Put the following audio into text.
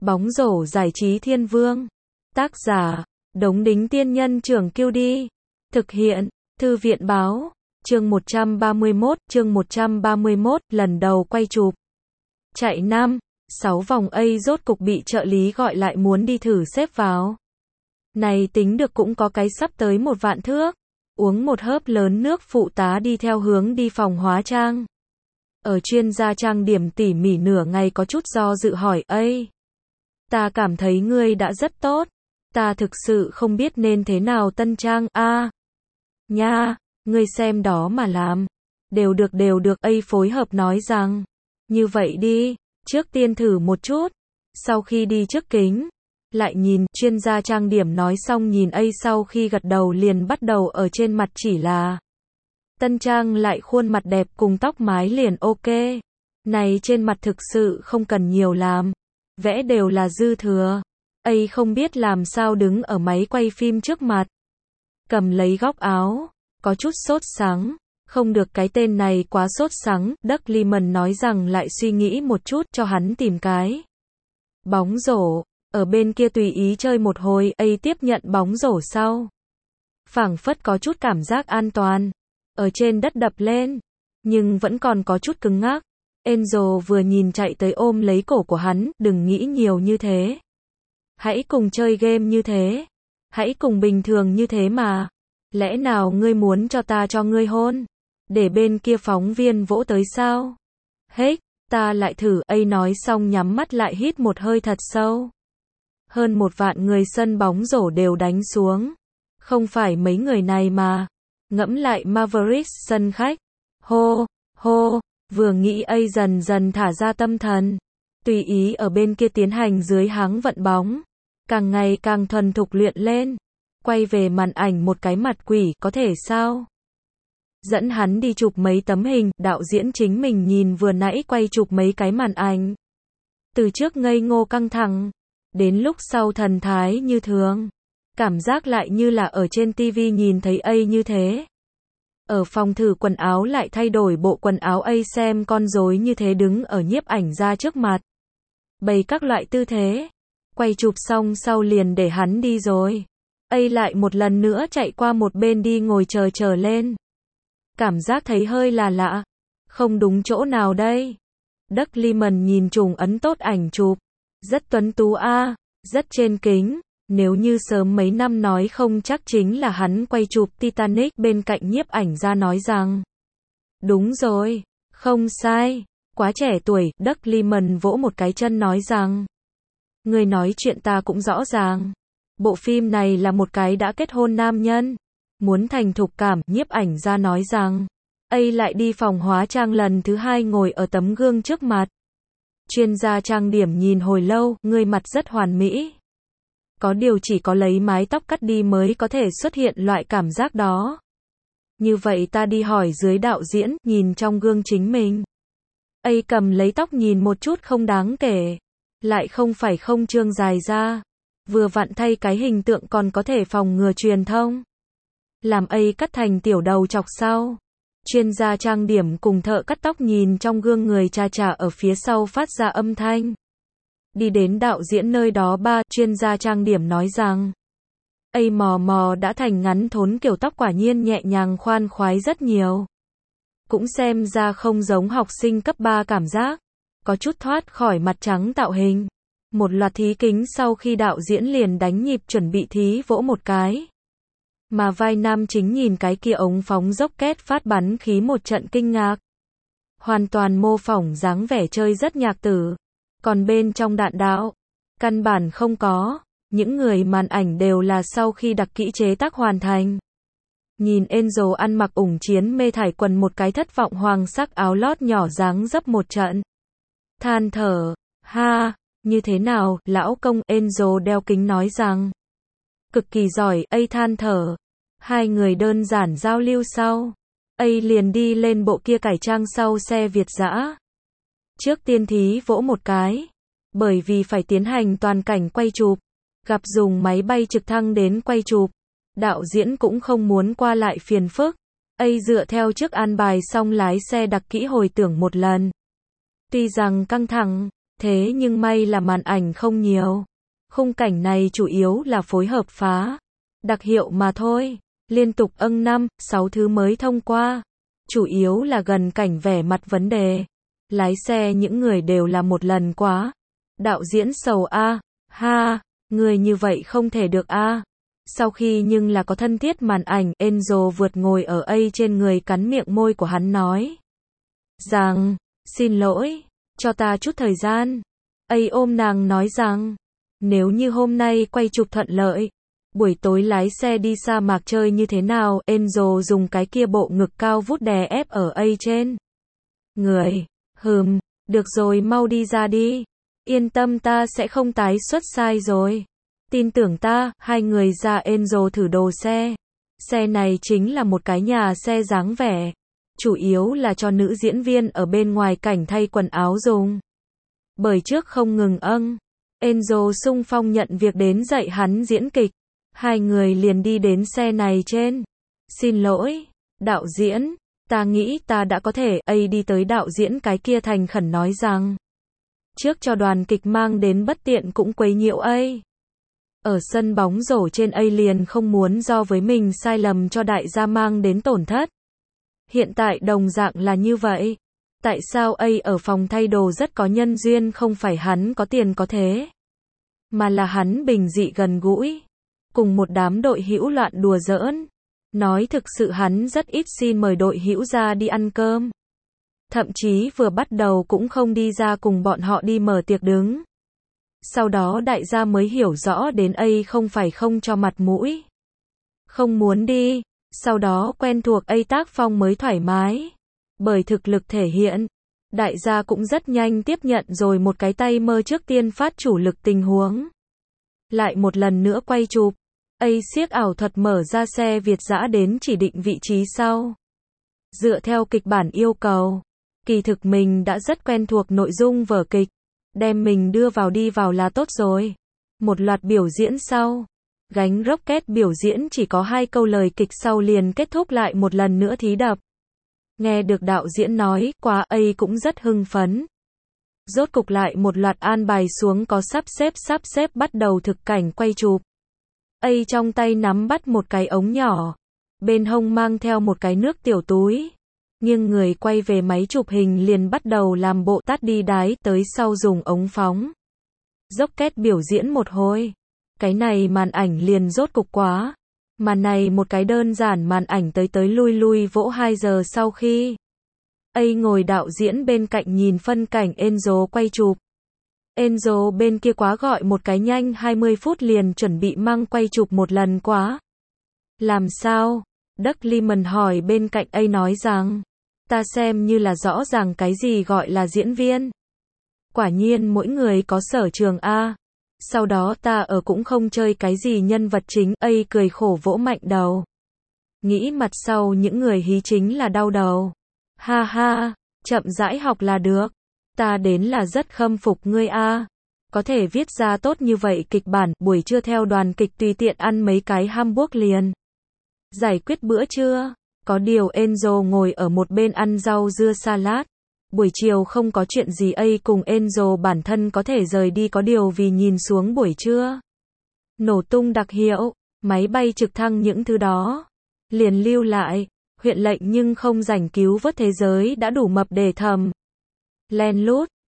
Bóng rổ giải trí thiên vương. Tác giả, Đống Đính Tiên Nhân Trưởng Kiêu Đi. Thực hiện, Thư viện Báo. Chương 131, lần đầu quay chụp. Chạy 6 vòng A rốt cục bị trợ lý gọi lại muốn đi thử xếp vào. Này tính được cũng có cái sắp tới 1 vạn thước. Uống một hớp lớn nước phụ tá đi theo hướng đi phòng hóa trang. Ở chuyên gia trang điểm tỉ mỉ nửa ngày có chút do dự hỏi ây. Ta cảm thấy ngươi đã rất tốt. Ta thực sự không biết nên thế nào tân trang nha, ngươi xem đó mà làm. Đều được A phối hợp nói rằng. Như vậy đi, trước tiên thử một chút. Sau khi đi trước kính, lại nhìn, chuyên gia trang điểm nói xong nhìn A sau khi gật đầu liền bắt đầu ở trên mặt chỉ là tân trang lại khuôn mặt đẹp cùng tóc mái liền ok. Này trên mặt thực sự không cần nhiều làm. Vẽ đều là dư thừa. A không biết làm sao đứng ở máy quay phim trước mặt. Cầm lấy góc áo. Có chút sốt sắng. Không được cái tên này quá sốt sắng. Doug Liman nói rằng lại suy nghĩ một chút cho hắn tìm cái bóng rổ. Ở bên kia tùy ý chơi một hồi. A tiếp nhận bóng rổ sau. Phảng phất có chút cảm giác an toàn. Ở trên đất đập lên. Nhưng vẫn còn có chút cứng ngắc. Angel vừa nhìn chạy tới ôm lấy cổ của hắn, đừng nghĩ nhiều như thế. Hãy cùng chơi game như thế. Hãy cùng bình thường như thế mà. Lẽ nào ngươi muốn cho ta cho ngươi hôn? Để bên kia phóng viên vỗ tới sao? Hết, ta lại thử. A nói xong nhắm mắt lại hít một hơi thật sâu. Hơn 1 vạn người sân bóng rổ đều đánh xuống. Không phải mấy người này mà. Ngẫm lại Mavericks sân khách. Hô, hô. Vừa nghĩ A dần dần thả ra tâm thần. Tùy ý ở bên kia tiến hành dưới háng vận bóng. Càng ngày càng thuần thục luyện lên. Quay về màn ảnh một cái mặt quỷ, có thể sao? Dẫn hắn đi chụp mấy tấm hình, đạo diễn chính mình nhìn vừa nãy quay chụp mấy cái màn ảnh. Từ trước ngây ngô căng thẳng, đến lúc sau thần thái như thường. Cảm giác lại như là ở trên TV nhìn thấy A như thế. Ở phòng thử quần áo lại thay đổi bộ quần áo A xem con rối như thế đứng ở nhiếp ảnh ra trước mặt. Bày các loại tư thế. Quay chụp xong sau liền để hắn đi rồi. A lại một lần nữa chạy qua một bên đi ngồi chờ lên. Cảm giác thấy hơi là lạ. Không đúng chỗ nào đây. Doug Liman nhìn trùng ấn tốt ảnh chụp. Rất tuấn tú rất trên kính. Nếu như sớm mấy năm nói không chắc chính là hắn quay chụp Titanic bên cạnh nhiếp ảnh ra nói rằng. Đúng rồi, không sai, quá trẻ tuổi, Doug Liman vỗ một cái chân nói rằng. Người nói chuyện ta cũng rõ ràng. Bộ phim này là một cái đã kết hôn nam nhân. Muốn thành thục cảm, nhiếp ảnh ra nói rằng. A lại đi phòng hóa trang lần thứ 2 ngồi ở tấm gương trước mặt. Chuyên gia trang điểm nhìn hồi lâu, người mặt rất hoàn mỹ. Có điều chỉ có lấy mái tóc cắt đi mới có thể xuất hiện loại cảm giác đó. Như vậy ta đi hỏi dưới đạo diễn, nhìn trong gương chính mình. A cầm lấy tóc nhìn một chút không đáng kể. Lại không phải không trương dài ra. Vừa vặn thay cái hình tượng còn có thể phòng ngừa truyền thông. Làm A cắt thành tiểu đầu chọc sau. Chuyên gia trang điểm cùng thợ cắt tóc nhìn trong gương người cha ở phía sau phát ra âm thanh. Đi đến đạo diễn nơi đó chuyên gia trang điểm nói rằng. A mò đã thành ngắn thốn kiểu tóc quả nhiên nhẹ nhàng khoan khoái rất nhiều. Cũng xem ra không giống học sinh cấp 3 cảm giác. Có chút thoát khỏi mặt trắng tạo hình. Một loạt thí kính sau khi đạo diễn liền đánh nhịp chuẩn bị thí vỗ một cái. Mà vai nam chính nhìn cái kia ống phóng dốc két phát bắn khí một trận kinh ngạc. Hoàn toàn mô phỏng dáng vẻ chơi rất nhạc tử. Còn bên trong đạn đạo, căn bản không có, những người màn ảnh đều là sau khi đặc kỹ chế tác hoàn thành. Nhìn Angel ăn mặc ủng chiến mê thải quần một cái thất vọng hoàng sắc áo lót nhỏ dáng dấp một trận. Than thở, như thế nào, lão công, Angel đeo kính nói rằng. Cực kỳ giỏi, A than thở. 2 người đơn giản giao lưu sau. A liền đi lên bộ kia cải trang sau xe Việt dã. Trước tiên thí vỗ một cái. Bởi vì phải tiến hành toàn cảnh quay chụp. Gặp dùng máy bay trực thăng đến quay chụp. Đạo diễn cũng không muốn qua lại phiền phức. A dựa theo trước an bài xong lái xe đặc kỹ hồi tưởng một lần. Tuy rằng căng thẳng, Thế nhưng may là màn ảnh không nhiều. Khung cảnh này chủ yếu là phối hợp phá đặc hiệu mà thôi. Liên tục 5-6 thứ mới thông qua. Chủ yếu là gần cảnh vẻ mặt vấn đề. Lái xe những người đều là một lần quá. Đạo diễn sầu a, ha, người như vậy không thể được a. Sau khi nhưng là có thân thiết màn ảnh, Enzo vượt ngồi ở A trên người cắn miệng môi của hắn nói rằng, xin lỗi, cho ta chút thời gian. A ôm nàng nói rằng, nếu như hôm nay quay chụp thuận lợi, buổi tối lái xe đi sa mạc chơi như thế nào? Enzo dùng cái kia bộ ngực cao vút đè ép ở A trên người. Được rồi, mau đi ra đi. Yên tâm, ta sẽ không tái xuất sai rồi. Tin tưởng ta. Hai người ra. Enzo thử đồ xe. Xe này chính là một cái nhà xe dáng vẻ. Chủ yếu là cho nữ diễn viên ở bên ngoài cảnh thay quần áo dùng. Bởi trước không ngừng Enzo xung phong nhận việc đến dạy hắn diễn kịch. Hai người liền đi đến xe này trên. Xin lỗi, đạo diễn, ta nghĩ ta đã có thể. A đi tới đạo diễn cái kia thành khẩn nói rằng, trước cho đoàn kịch mang đến bất tiện cũng quấy nhiễu A. Ở sân bóng rổ trên A liền không muốn do với mình sai lầm cho đại gia mang đến tổn thất. Hiện tại đồng dạng là như vậy. Tại sao A ở phòng thay đồ rất có nhân duyên? Không phải hắn có tiền có thế, mà là hắn bình dị gần gũi, cùng một đám đội hữu loạn đùa giỡn. Nói thực sự hắn rất ít xin mời đội hữu ra đi ăn cơm. Thậm chí vừa bắt đầu cũng không đi ra cùng bọn họ đi mở tiệc đứng. Sau đó đại gia mới hiểu rõ đến A không phải không cho mặt mũi, không muốn đi. Sau đó quen thuộc A tác phong mới thoải mái. Bởi thực lực thể hiện, đại gia cũng rất nhanh tiếp nhận rồi một cái tay mơ trước tiên phát chủ lực tình huống. Lại một lần nữa quay chụp. A siếc ảo thuật mở ra xe Việt dã đến chỉ định vị trí sau. Dựa theo kịch bản yêu cầu. Kỳ thực mình đã rất quen thuộc nội dung vở kịch. Đem mình đưa vào đi vào là tốt rồi. Một loạt biểu diễn sau. Gánh rocket biểu diễn chỉ có 2 câu lời kịch sau liền kết thúc lại một lần nữa thí đập. Nghe được đạo diễn nói qua, A cũng rất hưng phấn. Rốt cục lại một loạt an bài xuống có sắp xếp bắt đầu thực cảnh quay chụp. A trong tay nắm bắt một cái ống nhỏ. Bên hông mang theo một cái nước tiểu túi. Nhưng người quay về máy chụp hình liền bắt đầu làm bộ tắt đi đái tới sau dùng ống phóng. Rocket biểu diễn một hồi. Cái này màn ảnh liền rốt cục quá. Màn này một cái đơn giản màn ảnh tới lui vỗ 2 giờ sau khi. A ngồi đạo diễn bên cạnh nhìn phân cảnh Enzo quay chụp. Enzo bên kia quá gọi một cái nhanh 20 phút liền chuẩn bị mang quay chụp một lần quá. Làm sao? Doug Liman hỏi bên cạnh A nói rằng, ta xem như là rõ ràng cái gì gọi là diễn viên. Quả nhiên mỗi người có sở trường A. Sau đó ta ở cũng không chơi cái gì nhân vật chính. A cười khổ vỗ mạnh đầu. Nghĩ mặt sau những người hí chính là đau đầu. Ha ha, chậm rãi học là được. Ta đến là rất khâm phục ngươi A. Có thể viết ra tốt như vậy kịch bản. Buổi trưa theo đoàn kịch tùy tiện ăn mấy cái hamburger liền giải quyết bữa trưa. Có điều Enzo ngồi ở một bên ăn rau dưa salad. Buổi chiều không có chuyện gì. A cùng Enzo bản thân có thể rời đi, có điều vì nhìn xuống buổi trưa nổ tung đặc hiệu, máy bay trực thăng những thứ đó, liền lưu lại. Huyện lệnh nhưng không rảnh cứu vớt thế giới đã đủ mập để thầm len lút.